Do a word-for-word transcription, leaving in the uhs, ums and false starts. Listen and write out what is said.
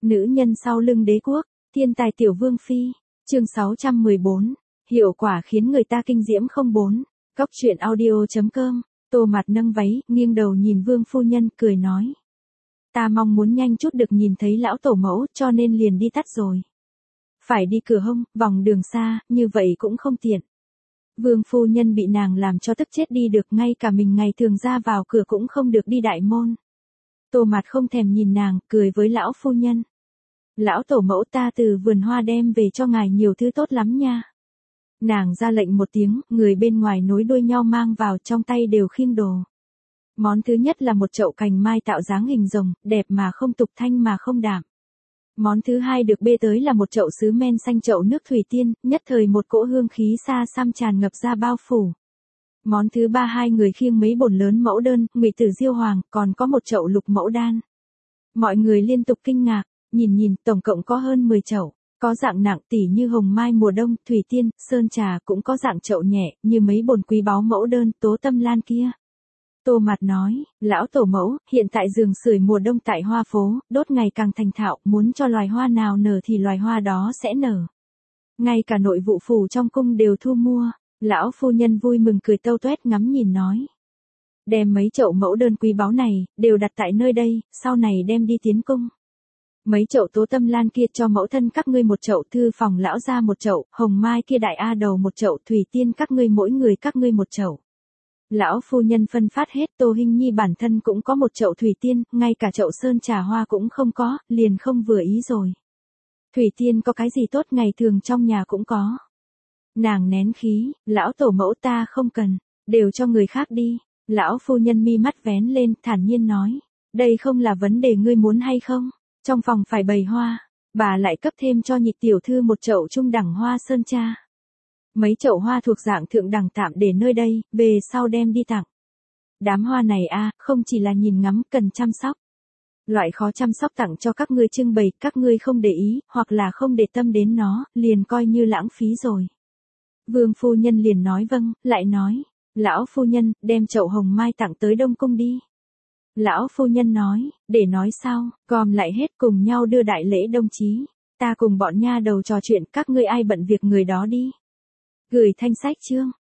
Nữ nhân sau lưng đế quốc, thiên tài tiểu vương phi, chương sáu trăm mười bốn, hiệu quả khiến người ta kinh diễm không bốn, góc truyện audio.com, Tô Mạt nâng váy, nghiêng đầu nhìn vương phu nhân, cười nói. Ta mong muốn nhanh chút được nhìn thấy lão tổ mẫu, cho nên liền đi tắt rồi. Phải đi cửa hông, vòng đường xa, như vậy cũng không tiện. Vương phu nhân bị nàng làm cho tức chết đi được, ngay cả mình ngày thường ra vào cửa cũng không được đi đại môn. Tô Mạt không thèm nhìn nàng, cười với lão phu nhân. Lão tổ mẫu, ta từ vườn hoa đem về cho ngài nhiều thứ tốt lắm nha. Nàng ra lệnh một tiếng, người bên ngoài nối đuôi nhau mang vào, trong tay đều khiêng đồ. Món thứ nhất là một chậu cành mai tạo dáng hình rồng, đẹp mà không tục, thanh mà không đạm. Món thứ hai được bê tới là một chậu sứ men xanh, chậu nước thủy tiên, nhất thời một cỗ hương khí xa xăm tràn ngập ra bao phủ. Món thứ ba, hai người khiêng mấy bồn lớn mẫu đơn, ngụy tử diêu hoàng, còn có một chậu lục mẫu đan. Mọi người liên tục kinh ngạc, nhìn nhìn, tổng cộng có hơn mười chậu, có dạng nặng tỉ như hồng mai mùa đông, thủy tiên, sơn trà, cũng có dạng chậu nhẹ, như mấy bồn quý báu mẫu đơn, tố tâm lan kia. Tô Mạt nói, lão tổ mẫu, hiện tại giường sưởi mùa đông tại hoa phố, đốt ngày càng thành thạo, muốn cho loài hoa nào nở thì loài hoa đó sẽ nở. Ngay cả nội vụ phủ trong cung đều thu mua. Lão phu nhân vui mừng cười tâu tuét, ngắm nhìn nói. Đem mấy chậu mẫu đơn quý báu này, đều đặt tại nơi đây, sau này đem đi tiến cung. Mấy chậu tố tâm lan kia cho mẫu thân các ngươi một chậu, thư phòng lão ra một chậu, hồng mai kia đại a đầu một chậu, thủy tiên các ngươi mỗi người các ngươi một chậu. Lão phu nhân phân phát hết, Tô Hinh Nhi bản thân cũng có một chậu thủy tiên, ngay cả chậu sơn trà hoa cũng không có, liền không vừa ý rồi. Thủy tiên có cái gì tốt, ngày thường trong nhà cũng có. Nàng nén khí, lão tổ mẫu, ta không cần, đều cho người khác đi. Lão phu nhân mi mắt vén lên, thản nhiên nói, đây không là vấn đề ngươi muốn hay không, trong phòng phải bày hoa, bà lại cấp thêm cho nhị tiểu thư một chậu trung đẳng hoa sơn tra. Mấy chậu hoa thuộc dạng thượng đẳng tạm để nơi đây, về sau đem đi tặng. Đám hoa này a, không chỉ là nhìn ngắm, cần chăm sóc. Loại khó chăm sóc tặng cho các ngươi trưng bày, các ngươi không để ý, hoặc là không để tâm đến nó, liền coi như lãng phí rồi. Vương phu nhân liền nói vâng, lại nói, lão phu nhân, đem chậu hồng mai tặng tới Đông Cung đi. Lão phu nhân nói, để nói sao, gom lại hết cùng nhau đưa đại lễ đồng chí. Ta cùng bọn nha đầu trò chuyện, các ngươi ai bận việc người đó đi. Gửi thanh sách chương.